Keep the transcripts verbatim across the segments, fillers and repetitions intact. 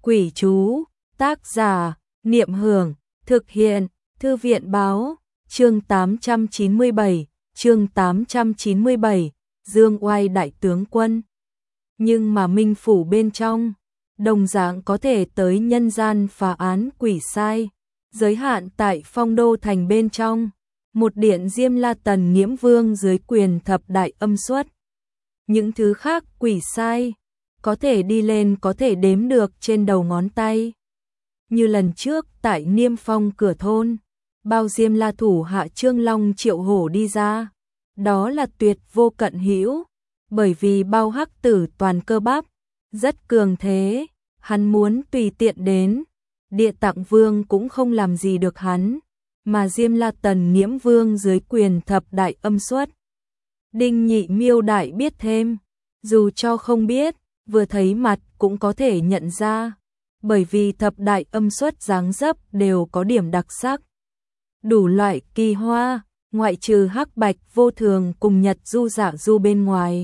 Quỷ chú, tác giả, Niệm Hưởng, thực hiện, Thư viện Báo, chương tám trăm chín mươi bảy, chương tám trăm chín mươi bảy, Dương Oai đại tướng quân. Nhưng mà minh phủ bên trong, đồng dạng có thể tới nhân gian phá án quỷ sai, giới hạn tại Phong Đô thành bên trong, một điện Diêm La Tần Nghiễm Vương dưới quyền thập đại âm xuất. Những thứ khác quỷ sai, có thể đi lên có thể đếm được trên đầu ngón tay. Như lần trước tại Niêm Phong cửa thôn, bao Diêm La thủ hạ Trương Long Triệu Hổ đi ra, đó là tuyệt vô cận hữu, bởi vì bao hắc tử toàn cơ bắp, rất cường thế, hắn muốn tùy tiện đến, Địa Tạng Vương cũng không làm gì được hắn, mà Diêm La Tần Nghiễm Vương dưới quyền thập đại âm xuất. Đinh Nhị Miêu đại biết thêm, dù cho không biết, vừa thấy mặt cũng có thể nhận ra, bởi vì thập đại âm xuất dáng dấp đều có điểm đặc sắc. Đủ loại kỳ hoa, ngoại trừ hắc bạch vô thường cùng nhật du dạ du bên ngoài.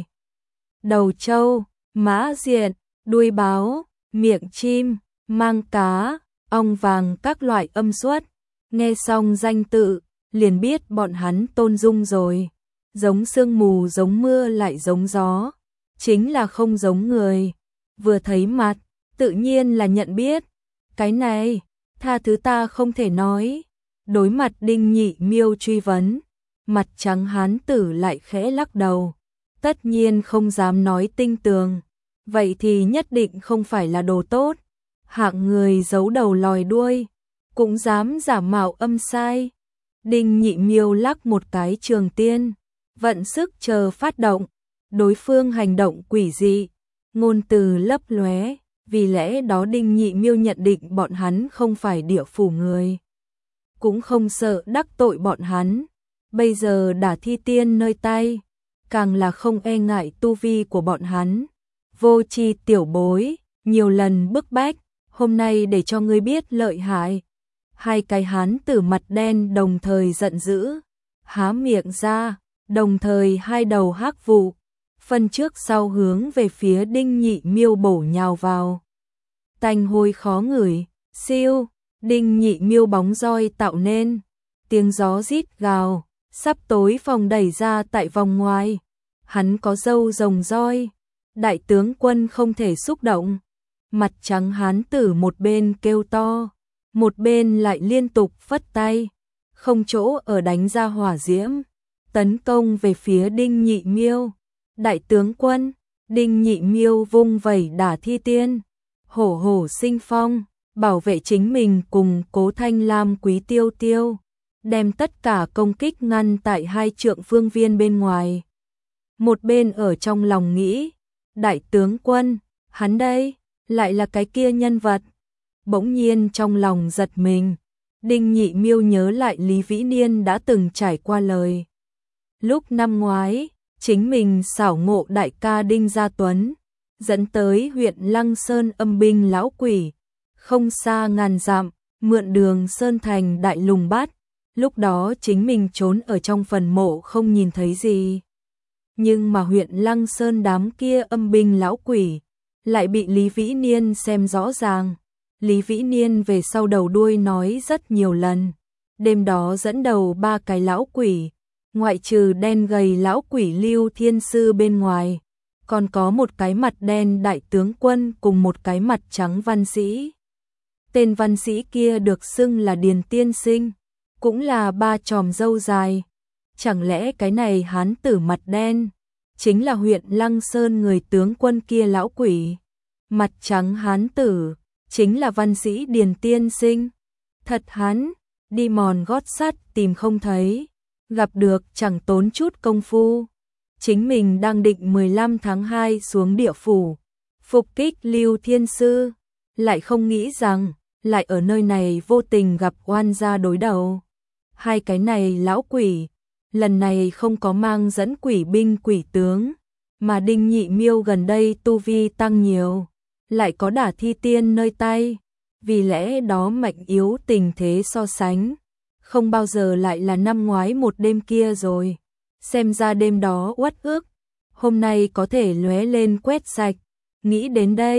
Đầu trâu, mã diện, đuôi báo, miệng chim, mang cá, ong vàng các loại âm xuất. Nghe xong danh tự, liền biết bọn hắn tôn dung rồi. Giống sương mù giống mưa lại giống gió, chính là không giống người. Vừa thấy mặt, tự nhiên là nhận biết. Cái này, tha thứ ta không thể nói. Đối mặt Đinh Nhị Miêu truy vấn, mặt trắng hán tử lại khẽ lắc đầu. Tất nhiên không dám nói tinh tường. Vậy thì nhất định không phải là đồ tốt. Hạng người giấu đầu lòi đuôi, cũng dám giả mạo âm sai. Đinh Nhị Miêu lắc một cái trường tiên, vận sức chờ phát động. Đối phương hành động quỷ dị, ngôn từ lấp lóe, vì lẽ đó Đinh Nhị Miêu nhận định bọn hắn không phải địa phủ người, cũng không sợ đắc tội bọn hắn. Bây giờ đã thi tiên nơi tay, càng là không e ngại tu vi của bọn hắn. Vô tri tiểu bối, nhiều lần bức bách, hôm nay để cho ngươi biết lợi hại. Hai cái hán tử mặt đen đồng thời giận dữ, há miệng ra, đồng thời hai đầu hắc vụ, phân trước sau hướng về phía Đinh Nhị Miêu bổ nhào vào. Tanh hôi khó ngửi, siêu, Đinh Nhị Miêu bóng roi tạo nên, tiếng gió rít gào, sắp tối phòng đẩy ra tại vòng ngoài. Hắn có râu rồng roi, đại tướng quân không thể xúc động. Mặt trắng hán tử một bên kêu to, một bên lại liên tục phất tay, không chỗ ở đánh ra hỏa diễm, tấn công về phía Đinh Nhị Miêu. Đại tướng quân, Đinh Nhị Miêu vung vẩy đả thi tiên, hổ hổ sinh phong, bảo vệ chính mình cùng Cố Thanh Lam Quý Tiêu Tiêu, đem tất cả công kích ngăn tại hai trượng phương viên bên ngoài. Một bên ở trong lòng nghĩ, đại tướng quân, hắn đây, lại là cái kia nhân vật. Bỗng nhiên trong lòng giật mình, Đinh Nhị Miêu nhớ lại Lý Vĩ Niên đã từng trải qua lời. Lúc năm ngoái, chính mình xảo ngộ đại ca Đinh Gia Tuấn, dẫn tới huyện Lăng Sơn âm binh lão quỷ, không xa ngàn dặm, mượn đường Sơn Thành đại lùng bắt. Lúc đó chính mình trốn ở trong phần mộ không nhìn thấy gì. Nhưng mà huyện Lăng Sơn đám kia âm binh lão quỷ, lại bị Lý Vĩ Niên xem rõ ràng. Lý Vĩ Niên về sau đầu đuôi nói rất nhiều lần. Đêm đó dẫn đầu ba cái lão quỷ, ngoại trừ đen gầy lão quỷ Lưu Thiên Sư bên ngoài, còn có một cái mặt đen đại tướng quân cùng một cái mặt trắng văn sĩ. Tên văn sĩ kia được xưng là Điền Tiên Sinh, cũng là ba chòm râu dài. Chẳng lẽ cái này hán tử mặt đen chính là huyện Lăng Sơn người tướng quân kia lão quỷ? Mặt trắng hán tử chính là văn sĩ Điền Tiên Sinh. Thật hắn, đi mòn gót sắt tìm không thấy, gặp được chẳng tốn chút công phu. Chính mình đang định mười lăm tháng hai xuống địa phủ, phục kích Lưu Thiên Sư, lại không nghĩ rằng, lại ở nơi này vô tình gặp oan gia đối đầu. Hai cái này lão quỷ, lần này không có mang dẫn quỷ binh quỷ tướng, mà Đinh Nhị Miêu gần đây tu vi tăng nhiều, lại có đả thi tiên nơi tay, vì lẽ đó mạnh yếu tình thế so sánh, không bao giờ lại là năm ngoái một đêm kia rồi. Xem ra đêm đó uất ức, hôm nay có thể lóe lên quét sạch. Nghĩ đến đây,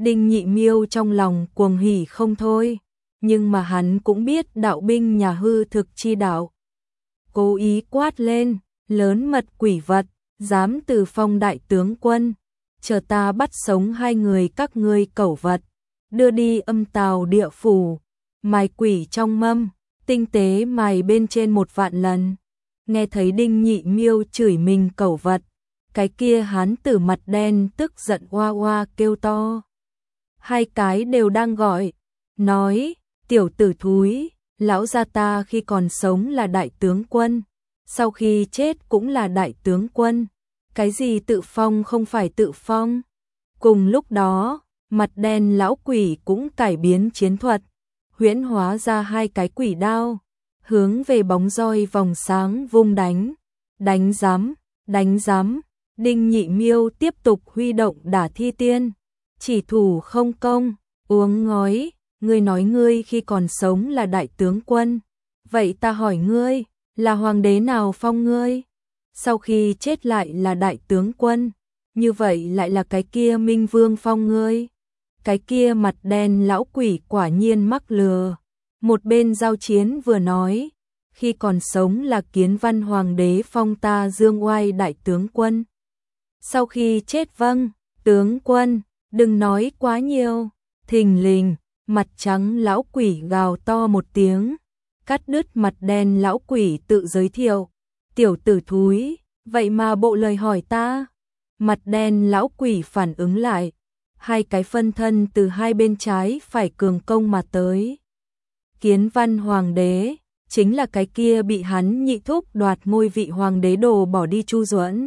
Đinh Nhị Miêu trong lòng cuồng hỉ không thôi, nhưng mà hắn cũng biết đạo binh nhà hư thực chi đạo. Cố ý quát lên, lớn mật quỷ vật, dám từ phong đại tướng quân, chờ ta bắt sống hai người các ngươi cẩu vật, đưa đi âm tào địa phủ, mài quỷ trong mâm, tinh tế mài bên trên một vạn lần. Nghe thấy Đinh Nhị Miêu chửi mình cẩu vật, cái kia hán tử mặt đen tức giận oa oa kêu to. Hai cái đều đang gọi, nói, tiểu tử thúi, lão gia ta khi còn sống là đại tướng quân, sau khi chết cũng là đại tướng quân, cái gì tự phong không phải tự phong. Cùng lúc đó, mặt đen lão quỷ cũng cải biến chiến thuật, huyễn hóa ra hai cái quỷ đao, hướng về bóng roi vòng sáng vung đánh, đánh giám, đánh giám. Đinh Nhị Miêu tiếp tục huy động Đả Thi Tiên, chỉ thủ không công, uống ngói, ngươi nói ngươi khi còn sống là đại tướng quân, vậy ta hỏi ngươi, là hoàng đế nào phong ngươi? Sau khi chết lại là đại tướng quân, như vậy lại là cái kia Minh Vương phong ngươi. Cái kia mặt đen lão quỷ quả nhiên mắc lừa. Một bên giao chiến vừa nói, khi còn sống là Kiến Văn hoàng đế phong ta Dương Oai đại tướng quân. Sau khi chết vâng, tướng quân, đừng nói quá nhiều. Thình lình, mặt trắng lão quỷ gào to một tiếng, cắt đứt mặt đen lão quỷ tự giới thiệu. Tiểu tử thúi, vậy mà bộ lời hỏi ta. Mặt đen lão quỷ phản ứng lại, hai cái phân thân từ hai bên trái phải cường công mà tới. Kiến Văn hoàng đế, chính là cái kia bị hắn nhị thúc đoạt ngôi vị hoàng đế đồ bỏ đi Chu Duẫn.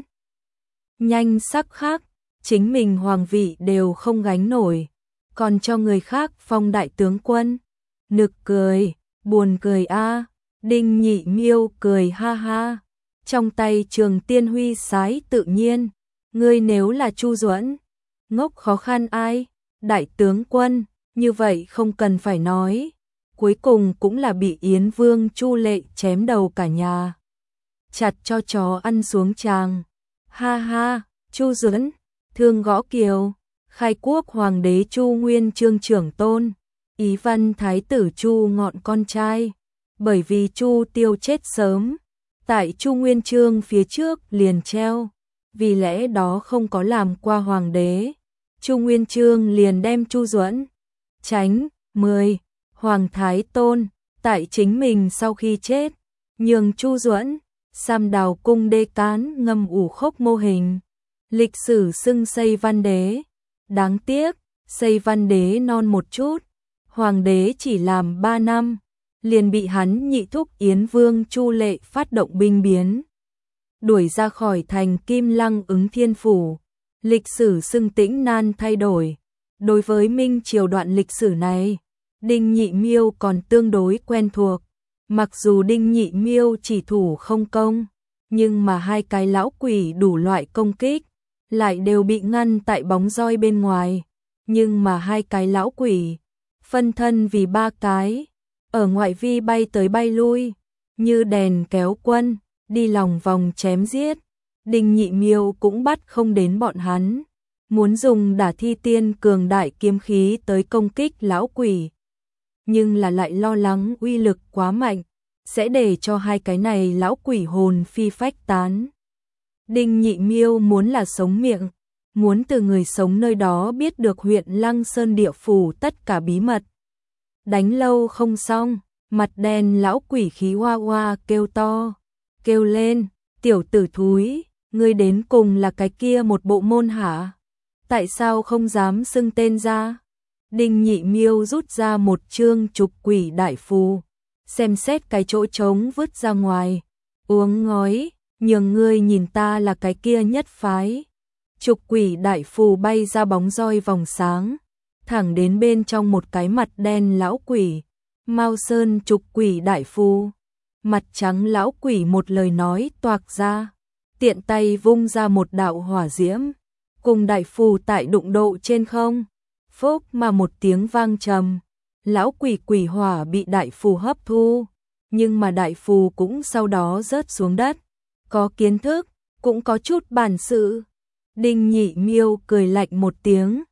Nhanh sắc khác, chính mình hoàng vị đều không gánh nổi, còn cho người khác phong đại tướng quân. Nực cười, buồn cười a. Đinh Nhị Miêu cười ha ha, trong tay Trường Tiên Huy sái tự nhiên, ngươi nếu là Chu Duẫn, ngốc khó khăn ai, đại tướng quân, như vậy không cần phải nói, cuối cùng cũng là bị Yến Vương Chu Lệ chém đầu cả nhà, chặt cho chó ăn xuống tràng. Ha ha, Chu Duẫn, Thương Gõ Kiều, khai quốc hoàng đế Chu Nguyên Chương trưởng tôn, Ý Văn thái tử Chu Ngọn con trai, bởi vì Chu Tiêu chết sớm, tại Chu Nguyên Chương phía trước liền treo, vì lẽ đó không có làm qua hoàng đế. Chu Nguyên Chương liền đem Chu Duẫn tránh mười hoàng thái tôn, tại chính mình sau khi chết, nhường Chu Duẫn Sam Đào cung đê cán ngâm ủ khốc mô hình, lịch sử xưng Xây Văn đế. Đáng tiếc, Xây Văn đế non một chút, hoàng đế chỉ làm ba năm, liền bị hắn nhị thúc Yến Vương Chu Lệ phát động binh biến, đuổi ra khỏi thành Kim Lăng Ứng Thiên phủ. Lịch sử xưng Tĩnh Nan thay đổi. Đối với Minh triều đoạn lịch sử này, Đinh Nhị Miêu còn tương đối quen thuộc. Mặc dù Đinh Nhị Miêu chỉ thủ không công, nhưng mà hai cái lão quỷ đủ loại công kích, lại đều bị ngăn tại bóng roi bên ngoài. Nhưng mà hai cái lão quỷ, phân thân vì ba cái, ở ngoại vi bay tới bay lui, như đèn kéo quân, đi lòng vòng chém giết. Đinh Nhị Miêu cũng bắt không đến bọn hắn, muốn dùng Đả Thi Tiên cường đại kiếm khí tới công kích lão quỷ, nhưng là lại lo lắng uy lực quá mạnh, sẽ để cho hai cái này lão quỷ hồn phi phách tán. Đinh Nhị Miêu muốn là sống miệng, muốn từ người sống nơi đó biết được huyện Lăng Sơn địa phủ tất cả bí mật. Đánh lâu không xong, mặt đen lão quỷ khí hoa hoa kêu to, kêu lên, tiểu tử thúi, ngươi đến cùng là cái kia một bộ môn hả? Tại sao không dám xưng tên ra? Đinh Nhị Miêu rút ra một chương trục quỷ đại phù, xem xét cái chỗ trống vứt ra ngoài, uống ngói, nhường ngươi nhìn ta là cái kia nhất phái. Trục quỷ đại phù bay ra bóng roi vòng sáng, thẳng đến bên trong một cái mặt đen lão quỷ. Mao Sơn trục quỷ đại phù, mặt trắng lão quỷ một lời nói toạc ra, tiện tay vung ra một đạo hỏa diễm, cùng đại phù tại đụng độ trên không, phốc mà một tiếng vang trầm, lão quỷ quỷ hỏa bị đại phù hấp thu, nhưng mà đại phù cũng sau đó rớt xuống đất, có kiến thức, cũng có chút bản sự. Đinh Nhị Miêu cười lạnh một tiếng,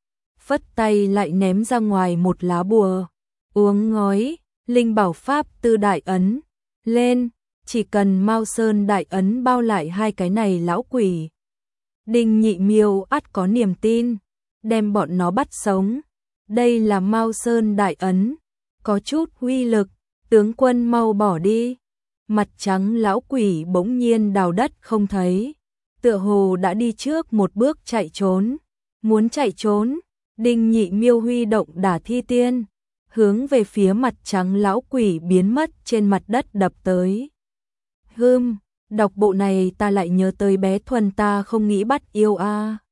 phất tay lại ném ra ngoài một lá bùa. Uống ngói, linh bảo pháp tư đại ấn. Lên, chỉ cần Mao Sơn đại ấn bao lại hai cái này lão quỷ. Đinh Nhị Miêu ắt có niềm tin, đem bọn nó bắt sống. Đây là Mao Sơn đại ấn, có chút uy lực, tướng quân mau bỏ đi. Mặt trắng lão quỷ bỗng nhiên đào đất không thấy, tựa hồ đã đi trước một bước chạy trốn. Muốn chạy trốn, Đinh Nhị Miêu huy động Đả Thi Tiên, hướng về phía mặt trắng lão quỷ biến mất trên mặt đất đập tới. Hừm, đọc bộ này ta lại nhớ tới bé Thuần ta không nghĩ bắt yêu a. À.